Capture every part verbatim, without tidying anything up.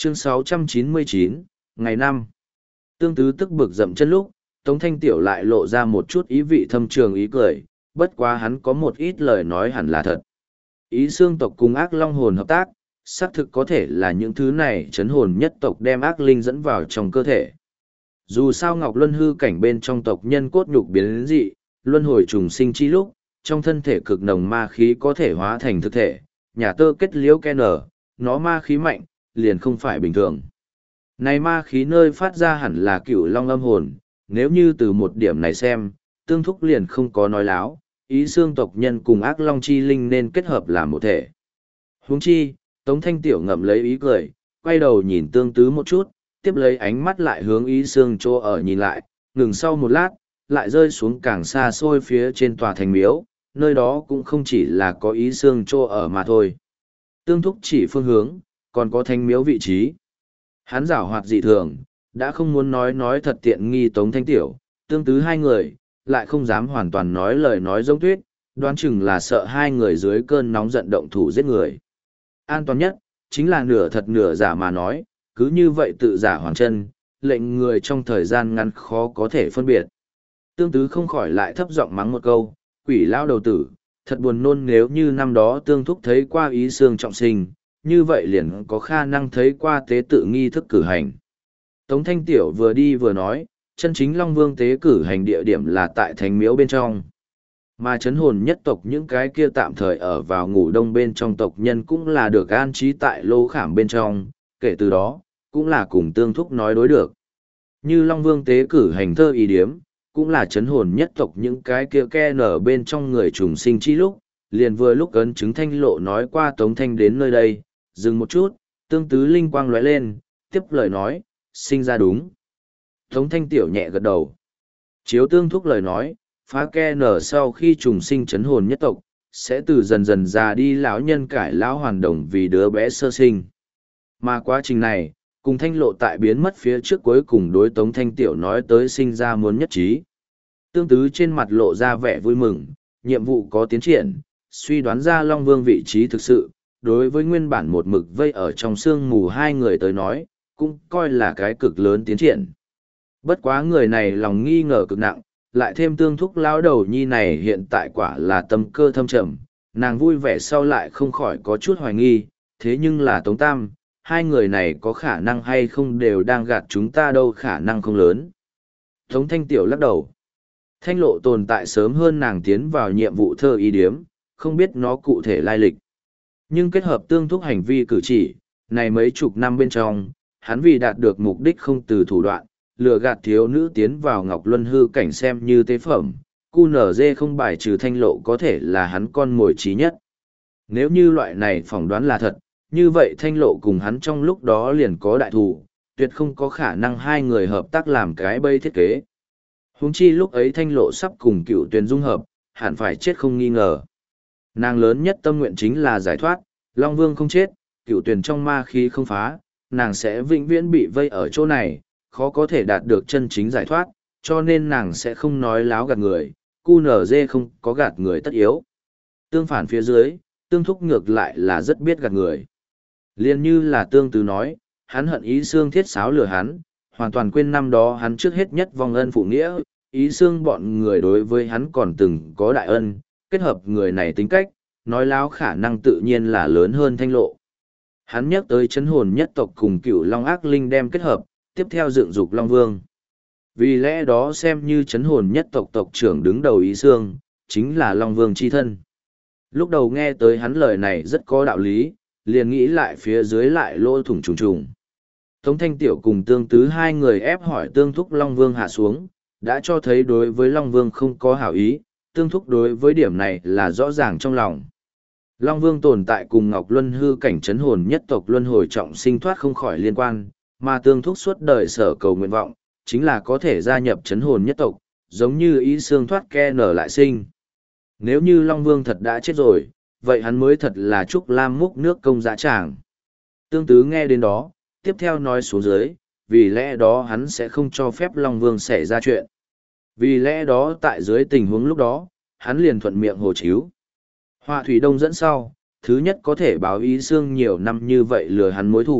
Chương sáu trăm chín mươi chín, ngày năm. Tương Tứ tức bực dậm chân lúc, Tống Thanh Tiểu lại lộ ra một chút ý vị thâm trường ý cười, bất quá hắn có một ít lời nói hẳn là thật. Ý xương tộc cùng ác long hồn hợp tác, xác thực có thể là những thứ này chấn hồn nhất tộc đem ác linh dẫn vào trong cơ thể. Dù sao Ngọc Luân hư cảnh bên trong tộc nhân cốt nhục biến dị, luân hồi trùng sinh chi lúc, trong thân thể cực nồng ma khí có thể hóa thành thực thể, nhà tơ kết liễu ke nở, nó ma khí mạnh, liền không phải bình thường. Này ma khí nơi phát ra hẳn là cửu long âm hồn, nếu như từ một điểm này xem, Tương Thúc liền không có nói láo, ý xương tộc nhân cùng ác long chi linh nên kết hợp làm một thể. Huống chi, Tống Thanh Tiểu ngậm lấy ý cười, quay đầu nhìn Tương Tứ một chút, tiếp lấy ánh mắt lại hướng ý xương chỗ ở nhìn lại, ngừng sau một lát, lại rơi xuống càng xa xôi phía trên tòa thành miếu, nơi đó cũng không chỉ là có ý xương chỗ ở mà thôi. Tương Thúc chỉ phương hướng, còn có thanh miếu vị trí. Hắn giảo hoạt dị thường, đã không muốn nói nói thật tiện nghi Tống Thanh Tiểu, Tương Tứ hai người, lại không dám hoàn toàn nói lời nói giống tuyết, đoán chừng là sợ hai người dưới cơn nóng giận động thủ giết người. An toàn nhất, chính là nửa thật nửa giả mà nói, cứ như vậy tự giả hoàng chân, lệnh người trong thời gian ngắn khó có thể phân biệt. Tương Tứ không khỏi lại thấp giọng mắng một câu, quỷ lao đầu tử, thật buồn nôn nếu như năm đó Tương Thúc thấy qua ý xương trọng sinh, như vậy liền có khả năng thấy qua tế tự nghi thức cử hành. Tống Thanh Tiểu vừa đi vừa nói, chân chính Long Vương tế cử hành địa điểm là tại thánh miếu bên trong. Mà chấn hồn nhất tộc những cái kia tạm thời ở vào ngủ đông bên trong tộc nhân cũng là được an trí tại lô khảm bên trong, kể từ đó, cũng là cùng Tương Thúc nói đối được. Như Long Vương tế cử hành thơ ý điếm, cũng là chấn hồn nhất tộc những cái kia ke nở bên trong người trùng sinh chi lúc, liền vừa lúc ấn chứng Thanh Lộ nói qua Tống Thanh đến nơi đây, dừng một chút, Tương Tứ linh quang lóe lên, tiếp lời nói, sinh ra đúng. Tống Thanh Tiểu nhẹ gật đầu. Chiếu Tương Thúc lời nói, phá ke nở sau khi trùng sinh chấn hồn nhất tộc, sẽ từ dần dần già đi lão nhân cải lão hoàn đồng vì đứa bé sơ sinh. Mà quá trình này, cùng Thanh Lộ tại biến mất phía trước cuối cùng đối Tống Thanh Tiểu nói tới sinh ra muốn nhất trí. Tương Tứ trên mặt lộ ra vẻ vui mừng, nhiệm vụ có tiến triển, suy đoán ra Long Vương vị trí thực sự, đối với nguyên bản một mực vây ở trong sương mù hai người tới nói, cũng coi là cái cực lớn tiến triển. Bất quá người này lòng nghi ngờ cực nặng, lại thêm Tương Thúc lão đầu nhi này hiện tại quả là tâm cơ thâm trầm, nàng vui vẻ sau lại không khỏi có chút hoài nghi, thế nhưng là Tống Tam, hai người này có khả năng hay không đều đang gạt chúng ta đâu, khả năng không lớn. Tống Thanh Tiểu lắc đầu. Thanh Lộ tồn tại sớm hơn nàng tiến vào nhiệm vụ thơ ý điếm, không biết nó cụ thể lai lịch. Nhưng kết hợp Tương Thúc hành vi cử chỉ, này mấy chục năm bên trong, hắn vì đạt được mục đích không từ thủ đoạn, lừa gạt thiếu nữ tiến vào Ngọc Luân hư cảnh xem như tế phẩm, cu nở dê không bài trừ Thanh Lộ có thể là hắn con mồi trí nhất. Nếu như loại này phỏng đoán là thật, như vậy Thanh Lộ cùng hắn trong lúc đó liền có đại thù, tuyệt không có khả năng hai người hợp tác làm cái bây thiết kế. Huống chi lúc ấy Thanh Lộ sắp cùng Cựu Tuyền dung hợp, hẳn phải chết không nghi ngờ. Nàng lớn nhất tâm nguyện chính là giải thoát, Long Vương không chết, Cựu Tuyền trong ma khí không phá, nàng sẽ vĩnh viễn bị vây ở chỗ này, khó có thể đạt được chân chính giải thoát, cho nên nàng sẽ không nói láo gạt người, cu nở dê không có gạt người tất yếu. Tương phản phía dưới, Tương Thúc ngược lại là rất biết gạt người. Liên như là Tương Tứ nói, hắn hận ý xương thiết sáo lừa hắn, hoàn toàn quên năm đó hắn trước hết nhất vong ân phụ nghĩa, ý xương bọn người đối với hắn còn từng có đại ân, kết hợp người này tính cách, nói láo khả năng tự nhiên là lớn hơn Thanh Lộ. Hắn nhắc tới chấn hồn nhất tộc cùng Cựu Long ác linh đem kết hợp, tiếp theo dựng dục Long Vương. Vì lẽ đó xem như chấn hồn nhất tộc tộc trưởng đứng đầu ý xương, chính là Long Vương chi thân. Lúc đầu nghe tới hắn lời này rất có đạo lý, liền nghĩ lại phía dưới lại lỗ thủng trùng trùng. Tống Thanh Tiểu cùng Tương Tứ hai người ép hỏi Tương Thúc Long Vương hạ xuống, đã cho thấy đối với Long Vương không có hảo ý, Tương Thúc đối với điểm này là rõ ràng trong lòng. Long Vương tồn tại cùng Ngọc Luân hư cảnh chấn hồn nhất tộc luân hồi trọng sinh thoát không khỏi liên quan, mà Tương Thúc suốt đời sở cầu nguyện vọng, chính là có thể gia nhập chấn hồn nhất tộc, giống như ý xương thoát ke nở lại sinh. Nếu như Long Vương thật đã chết rồi, vậy hắn mới thật là Trúc Lam múc nước công dã tràng. Tương Tứ nghe đến đó, tiếp theo nói xuống dưới, vì lẽ đó hắn sẽ không cho phép Long Vương xảy ra chuyện. Vì lẽ đó tại dưới tình huống lúc đó, hắn liền thuận miệng hồ chíu. Họa thủy đông dẫn sau, thứ nhất có thể báo ý xương nhiều năm như vậy lừa hắn mối thủ,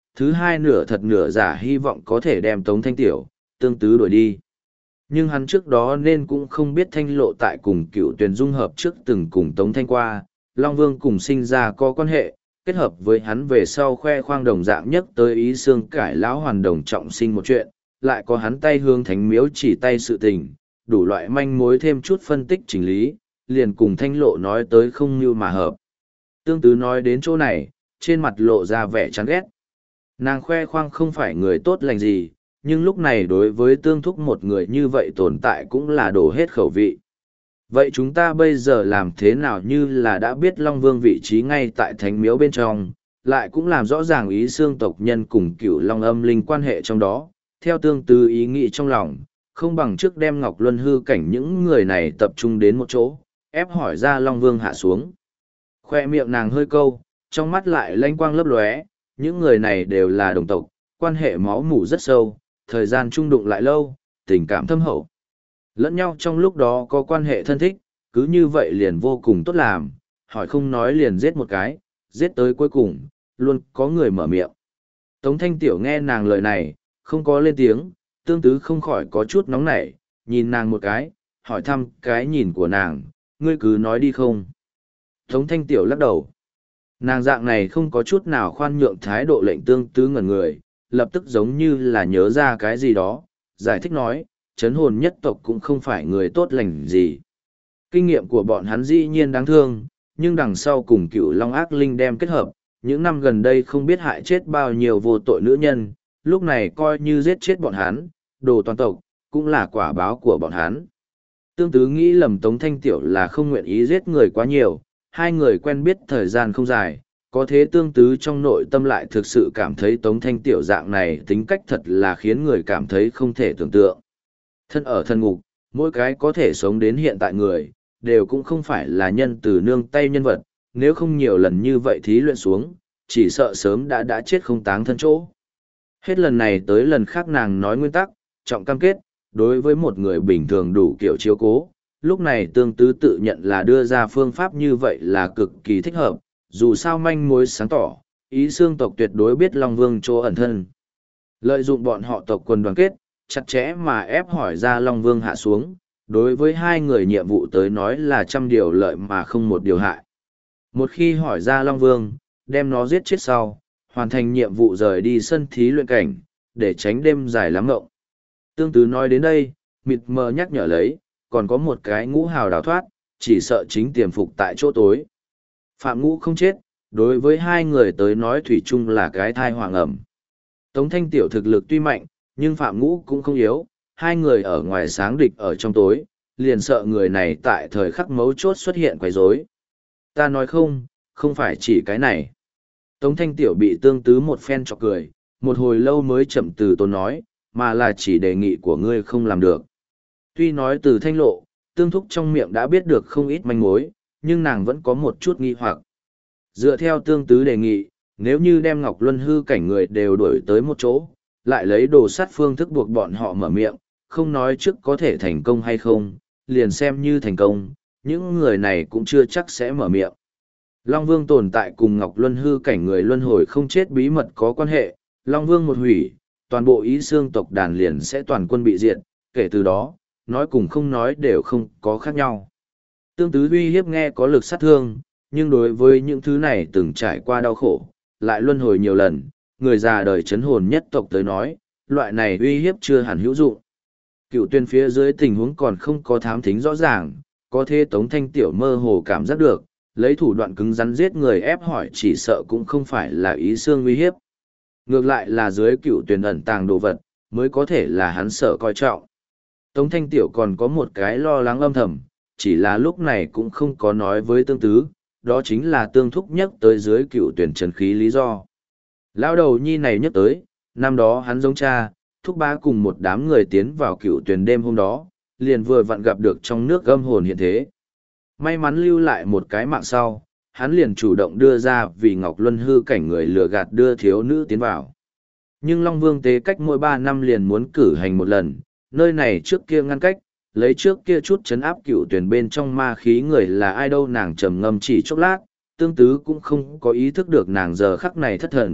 thứ hai nửa thật nửa giả hy vọng có thể đem Tống Thanh Tiểu, Tương Tứ đuổi đi. Nhưng hắn trước đó nên cũng không biết Thanh Lộ tại cùng Cựu Tuyền dung hợp trước từng cùng Tống Thanh qua, Long Vương cùng sinh ra có quan hệ, kết hợp với hắn về sau khoe khoang đồng dạng nhất tới ý xương cải lão hoàn đồng trọng sinh một chuyện, lại có hắn tay hương thánh miếu chỉ tay sự tình, đủ loại manh mối thêm chút phân tích chỉnh lý, liền cùng Thanh Lộ nói tới không như mà hợp. Tương Tứ nói đến chỗ này, trên mặt lộ ra vẻ chán ghét. Nàng khoe khoang không phải người tốt lành gì, nhưng lúc này đối với Tương Thúc một người như vậy tồn tại cũng là đổ hết khẩu vị. Vậy chúng ta bây giờ làm thế nào như là đã biết Long Vương vị trí ngay tại thánh miếu bên trong, lại cũng làm rõ ràng ý xương tộc nhân cùng cựu Long âm linh quan hệ trong đó, theo Tương Tư ý nghĩ trong lòng, không bằng trước đem Ngọc Luân hư cảnh những người này tập trung đến một chỗ, ép hỏi ra Long Vương hạ xuống. Khoe miệng nàng hơi câu, trong mắt lại lanh quang lấp lóe, những người này đều là đồng tộc, quan hệ máu mủ rất sâu, thời gian chung đụng lại lâu, tình cảm thâm hậu. Lẫn nhau trong lúc đó có quan hệ thân thích, cứ như vậy liền vô cùng tốt làm, hỏi không nói liền giết một cái, giết tới cuối cùng, luôn có người mở miệng. Tống Thanh Tiểu nghe nàng lời này, không có lên tiếng, Tương Tứ không khỏi có chút nóng nảy, nhìn nàng một cái, hỏi thăm cái nhìn của nàng, ngươi cứ nói đi không. Tống Thanh Tiểu lắc đầu. Nàng dạng này không có chút nào khoan nhượng thái độ lệnh Tương Tứ ngẩn người, lập tức giống như là nhớ ra cái gì đó, giải thích nói, chấn hồn nhất tộc cũng không phải người tốt lành gì. Kinh nghiệm của bọn hắn dĩ nhiên đáng thương, nhưng đằng sau cùng cựu Long ác linh đem kết hợp, những năm gần đây không biết hại chết bao nhiêu vô tội nữ nhân, lúc này coi như giết chết bọn hắn, đồ toàn tộc, cũng là quả báo của bọn hắn. Tương Tứ nghĩ lầm Tống Thanh Tiểu là không nguyện ý giết người quá nhiều, hai người quen biết thời gian không dài, có thế Tương Tứ trong nội tâm lại thực sự cảm thấy Tống Thanh Tiểu dạng này tính cách thật là khiến người cảm thấy không thể tưởng tượng. Thân ở thân ngục, mỗi cái có thể sống đến hiện tại người, đều cũng không phải là nhân từ nương tay nhân vật, nếu không nhiều lần như vậy thí luyện xuống, chỉ sợ sớm đã đã chết không táng thân chỗ. Hết lần này tới lần khác nàng nói nguyên tắc, trọng cam kết, đối với một người bình thường đủ kiểu chiếu cố, lúc này Tương Tứ tự nhận là đưa ra phương pháp như vậy là cực kỳ thích hợp, dù sao manh mối sáng tỏ, ý xương tộc tuyệt đối biết Long Vương chỗ ẩn thân. Lợi dụng bọn họ tộc quần đoàn kết, chặt chẽ mà ép hỏi ra Long Vương hạ xuống, đối với hai người nhiệm vụ tới nói là trăm điều lợi mà không một điều hại. Một khi hỏi ra Long Vương, đem nó giết chết sau, hoàn thành nhiệm vụ rời đi sân thí luyện cảnh, để tránh đêm dài lắm ngộng. Tương Tứ nói đến đây, mịt mờ nhắc nhở lấy, còn có một cái ngũ hào đào thoát, chỉ sợ chính tiềm phục tại chỗ tối. Phạm Ngũ không chết, đối với hai người tới nói thủy chung là cái thai hoàng ẩm. Tống Thanh Tiểu thực lực tuy mạnh, nhưng Phạm Ngũ cũng không yếu, hai người ở ngoài sáng địch ở trong tối, liền sợ người này tại thời khắc mấu chốt xuất hiện quấy rối. Ta nói không, không phải chỉ cái này. Tống Thanh Tiểu bị Tương Tứ một phen chọc cười, một hồi lâu mới chậm từ tốn nói, mà là chỉ đề nghị của ngươi không làm được. Tuy nói từ Thanh Lộ, Tương Thúc trong miệng đã biết được không ít manh mối, nhưng nàng vẫn có một chút nghi hoặc. Dựa theo Tương Tứ đề nghị, nếu như đem Ngọc Luân hư cảnh người đều đuổi tới một chỗ, lại lấy đồ sắt phương thức buộc bọn họ mở miệng, không nói trước có thể thành công hay không, liền xem như thành công, những người này cũng chưa chắc sẽ mở miệng. Long Vương tồn tại cùng Ngọc Luân hư cảnh người luân hồi không chết bí mật có quan hệ, Long Vương một hủy, toàn bộ ý xương tộc đàn liền sẽ toàn quân bị diệt, kể từ đó, nói cùng không nói đều không có khác nhau. Tương Tứ uy hiếp nghe có lực sát thương, nhưng đối với những thứ này từng trải qua đau khổ, lại luân hồi nhiều lần, người già đời chấn hồn nhất tộc tới nói, loại này uy hiếp chưa hẳn hữu dụng. Cựu tuyên phía dưới tình huống còn không có thám thính rõ ràng, có thể Tống Thanh Tiểu mơ hồ cảm giác được, lấy thủ đoạn cứng rắn giết người ép hỏi chỉ sợ cũng không phải là ý xương uy hiếp. Ngược lại là dưới cựu tuyển ẩn tàng đồ vật, mới có thể là hắn sợ coi trọng. Tống Thanh Tiểu còn có một cái lo lắng âm thầm, chỉ là lúc này cũng không có nói với Tương Tứ, đó chính là Tương Thúc nhất tới dưới cựu tuyển trần khí lý do. Lão đầu nhi này nhất tới, năm đó hắn giống cha, Thúc Bá cùng một đám người tiến vào cựu tuyển đêm hôm đó, liền vừa vặn gặp được trong nước âm hồn hiện thế. May mắn lưu lại một cái mạng sau, hắn liền chủ động đưa ra vì Ngọc Luân hư cảnh người lừa gạt đưa thiếu nữ tiến vào. Nhưng Long Vương tế cách mỗi ba năm liền muốn cử hành một lần, nơi này trước kia ngăn cách, lấy trước kia chút chấn áp cựu tuyển bên trong ma khí người là ai đâu nàng trầm ngâm chỉ chốc lát, Tương Tứ cũng không có ý thức được nàng giờ khắc này thất thần,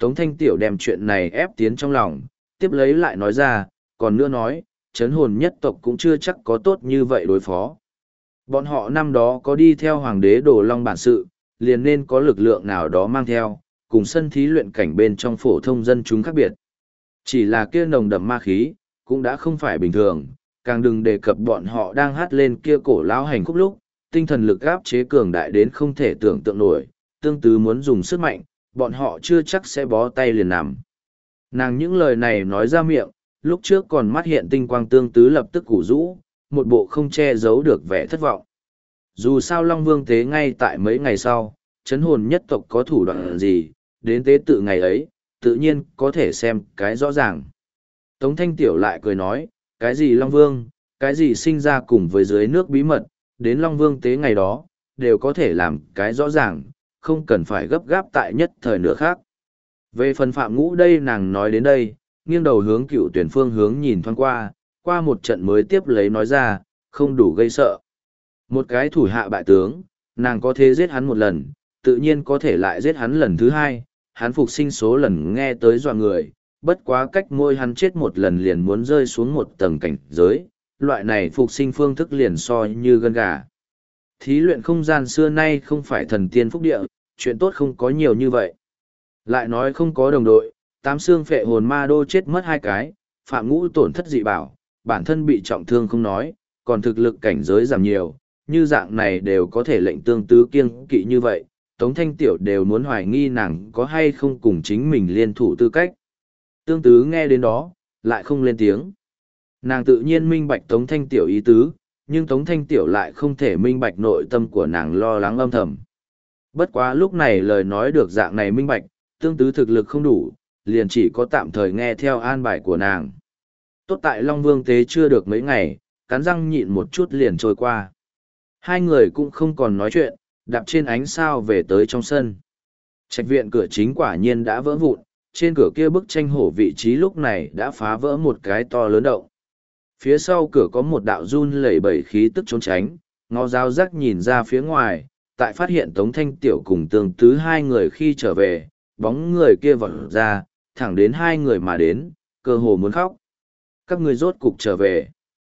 Tống Thanh Tiểu đem chuyện này ép tiến trong lòng, tiếp lấy lại nói ra, còn nữa nói, chấn hồn nhất tộc cũng chưa chắc có tốt như vậy đối phó. Bọn họ năm đó có đi theo hoàng đế Đồ Long bản sự, liền nên có lực lượng nào đó mang theo, cùng sân thí luyện cảnh bên trong phổ thông dân chúng khác biệt. Chỉ là kia nồng đậm ma khí, cũng đã không phải bình thường, càng đừng đề cập bọn họ đang hát lên kia cổ lão hành khúc lúc, tinh thần lực áp chế cường đại đến không thể tưởng tượng nổi, tương tứ muốn dùng sức mạnh, bọn họ chưa chắc sẽ bó tay liền nằm. Nàng những lời này nói ra miệng, lúc trước còn mắt hiện tinh quang tương tứ lập tức củ rũ, một bộ không che giấu được vẻ thất vọng. Dù sao Long Vương tế ngay tại mấy ngày sau, chấn hồn nhất tộc có thủ đoạn gì, đến tế tự ngày ấy, tự nhiên có thể xem cái rõ ràng. Tống Thanh Tiểu lại cười nói, cái gì Long Vương, cái gì sinh ra cùng với dưới nước bí mật, đến Long Vương tế ngày đó, đều có thể làm cái rõ ràng, không cần phải gấp gáp tại nhất thời nữa khác. Về phần Phạm Ngũ đây nàng nói đến đây, nghiêng đầu hướng cựu tuyển phương hướng nhìn thoáng qua, qua một trận mới tiếp lấy nói ra, không đủ gây sợ. Một cái thủ hạ bại tướng, nàng có thể giết hắn một lần, tự nhiên có thể lại giết hắn lần thứ hai, hắn phục sinh số lần nghe tới dọa người, bất quá cách môi hắn chết một lần liền muốn rơi xuống một tầng cảnh giới, loại này phục sinh phương thức liền so như gân gà. Thí luyện không gian xưa nay không phải thần tiên phúc địa, chuyện tốt không có nhiều như vậy. Lại nói không có đồng đội, tám xương phệ hồn ma đô chết mất hai cái, Phạm Ngũ tổn thất dị bảo, bản thân bị trọng thương không nói, còn thực lực cảnh giới giảm nhiều, như dạng này đều có thể lệnh tương tứ kiêng kỵ như vậy, Tống Thanh Tiểu đều muốn hoài nghi nàng có hay không cùng chính mình liên thủ tư cách. Tương tứ nghe đến đó, lại không lên tiếng. Nàng tự nhiên minh bạch Tống Thanh Tiểu ý tứ, nhưng Tống Thanh Tiểu lại không thể minh bạch nội tâm của nàng lo lắng âm thầm. Bất quá lúc này lời nói được dạng này minh bạch, tương tứ thực lực không đủ, liền chỉ có tạm thời nghe theo an bài của nàng. Tốt tại Long Vương tế chưa được mấy ngày, cắn răng nhịn một chút liền trôi qua. Hai người cũng không còn nói chuyện, đạp trên ánh sao về tới trong sân. Trạch viện cửa chính quả nhiên đã vỡ vụn, trên cửa kia bức tranh hổ vị trí lúc này đã phá vỡ một cái to lớn động. Phía sau cửa có một đạo run lẩy bẩy khí tức trốn tránh, ngó dao rắc nhìn ra phía ngoài, tại phát hiện Tống Thanh Tiểu cùng Tương Tứ hai người khi trở về, bóng người kia vọt ra, thẳng đến hai người mà đến, cơ hồ muốn khóc. Các người rốt cục trở về.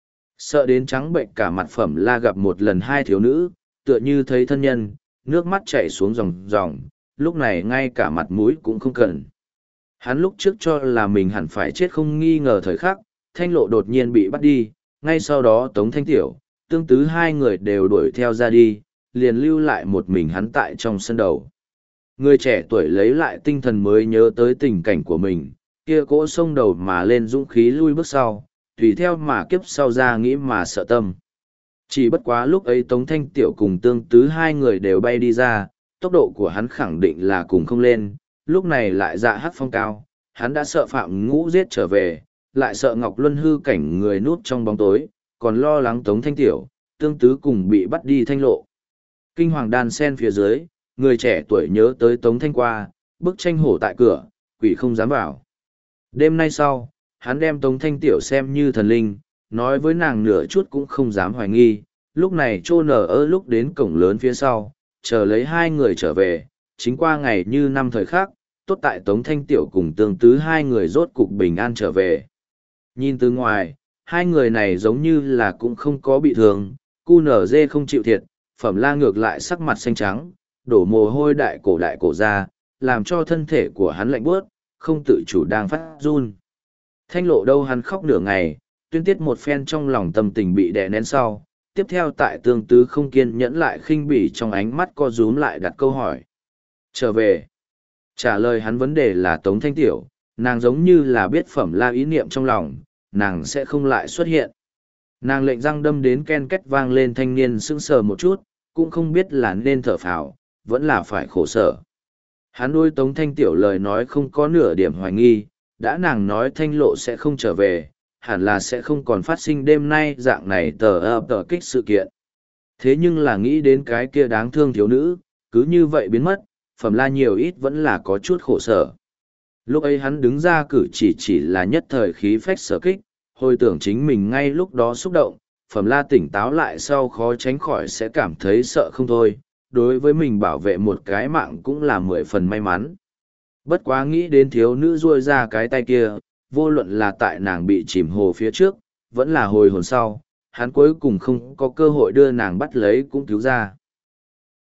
Sợ đến trắng bệnh cả mặt Phẩm La gặp một lần hai thiếu nữ, tựa như thấy thân nhân, nước mắt chảy xuống ròng ròng, lúc này ngay cả mặt mũi cũng không cần. Hắn lúc trước cho là mình hẳn phải chết không nghi ngờ thời khắc, Thanh Lộ đột nhiên bị bắt đi, ngay sau đó Tống Thanh Tiểu, Tương Tứ hai người đều đuổi theo ra đi, liền lưu lại một mình hắn tại trong sân đầu. Người trẻ tuổi lấy lại tinh thần mới nhớ tới tình cảnh của mình, kia cỗ sông đầu mà lên dũng khí lui bước sau, tùy theo mà kiếp sau ra nghĩ mà sợ tâm. Chỉ bất quá lúc ấy Tống Thanh Tiểu cùng Tương Tứ hai người đều bay đi ra, tốc độ của hắn khẳng định là cùng không lên, lúc này lại dạ hắc phong cao, hắn đã sợ Phạm Ngũ giết trở về, lại sợ Ngọc Luân hư cảnh người núp trong bóng tối, còn lo lắng Tống Thanh Tiểu, Tương Tứ cùng bị bắt đi Thanh Lộ. Kinh hoàng đan sen phía dưới, người trẻ tuổi nhớ tới Tống Thanh qua, bức tranh hổ tại cửa, quỷ không dám vào. Đêm nay sau, hắn đem Tống Thanh Tiểu xem như thần linh, nói với nàng nửa chút cũng không dám hoài nghi, lúc này trô nở ơ lúc đến cổng lớn phía sau, chờ lấy hai người trở về, chính qua ngày như năm thời khác, tốt tại Tống Thanh Tiểu cùng Tương Tứ hai người rốt cục bình an trở về. Nhìn từ ngoài, hai người này giống như là cũng không có bị thương, cu nở dê không chịu thiệt, Phẩm La ngược lại sắc mặt xanh trắng, đổ mồ hôi đại cổ đại cổ ra, làm cho thân thể của hắn lạnh bước, không tự chủ đang phát run. Thanh Lộ đâu hắn khóc nửa ngày, tuyên tiết một phen trong lòng tâm tình bị đè nén sau, tiếp theo tại Tương Tứ không kiên nhẫn lại khinh bỉ trong ánh mắt co rúm lại đặt câu hỏi. Trở về. Trả lời hắn vấn đề là Tống Thanh Tiểu, nàng giống như là biết Phẩm La ý niệm trong lòng, nàng sẽ không lại xuất hiện. Nàng lệnh răng đâm đến ken két vang lên, thanh niên sững sờ một chút, cũng không biết là nên thở phào, vẫn là phải khổ sở. Hắn đôi Tống Thanh Tiểu lời nói không có nửa điểm hoài nghi, đã nàng nói Thanh Lộ sẽ không trở về, hẳn là sẽ không còn phát sinh đêm nay dạng này tờ ập tờ kích sự kiện. Thế nhưng là nghĩ đến cái kia đáng thương thiếu nữ, cứ như vậy biến mất, Phẩm La nhiều ít vẫn là có chút khổ sở. Lúc ấy hắn đứng ra cử chỉ chỉ là nhất thời khí phách sở kích, hồi tưởng chính mình ngay lúc đó xúc động, Phẩm La tỉnh táo lại sau khó tránh khỏi sẽ cảm thấy sợ không thôi, đối với mình bảo vệ một cái mạng cũng là mười phần may mắn. Bất quá nghĩ đến thiếu nữ ruôi ra cái tay kia, vô luận là tại nàng bị chìm hồ phía trước, vẫn là hồi hồn sau, hắn cuối cùng không có cơ hội đưa nàng bắt lấy cũng cứu ra.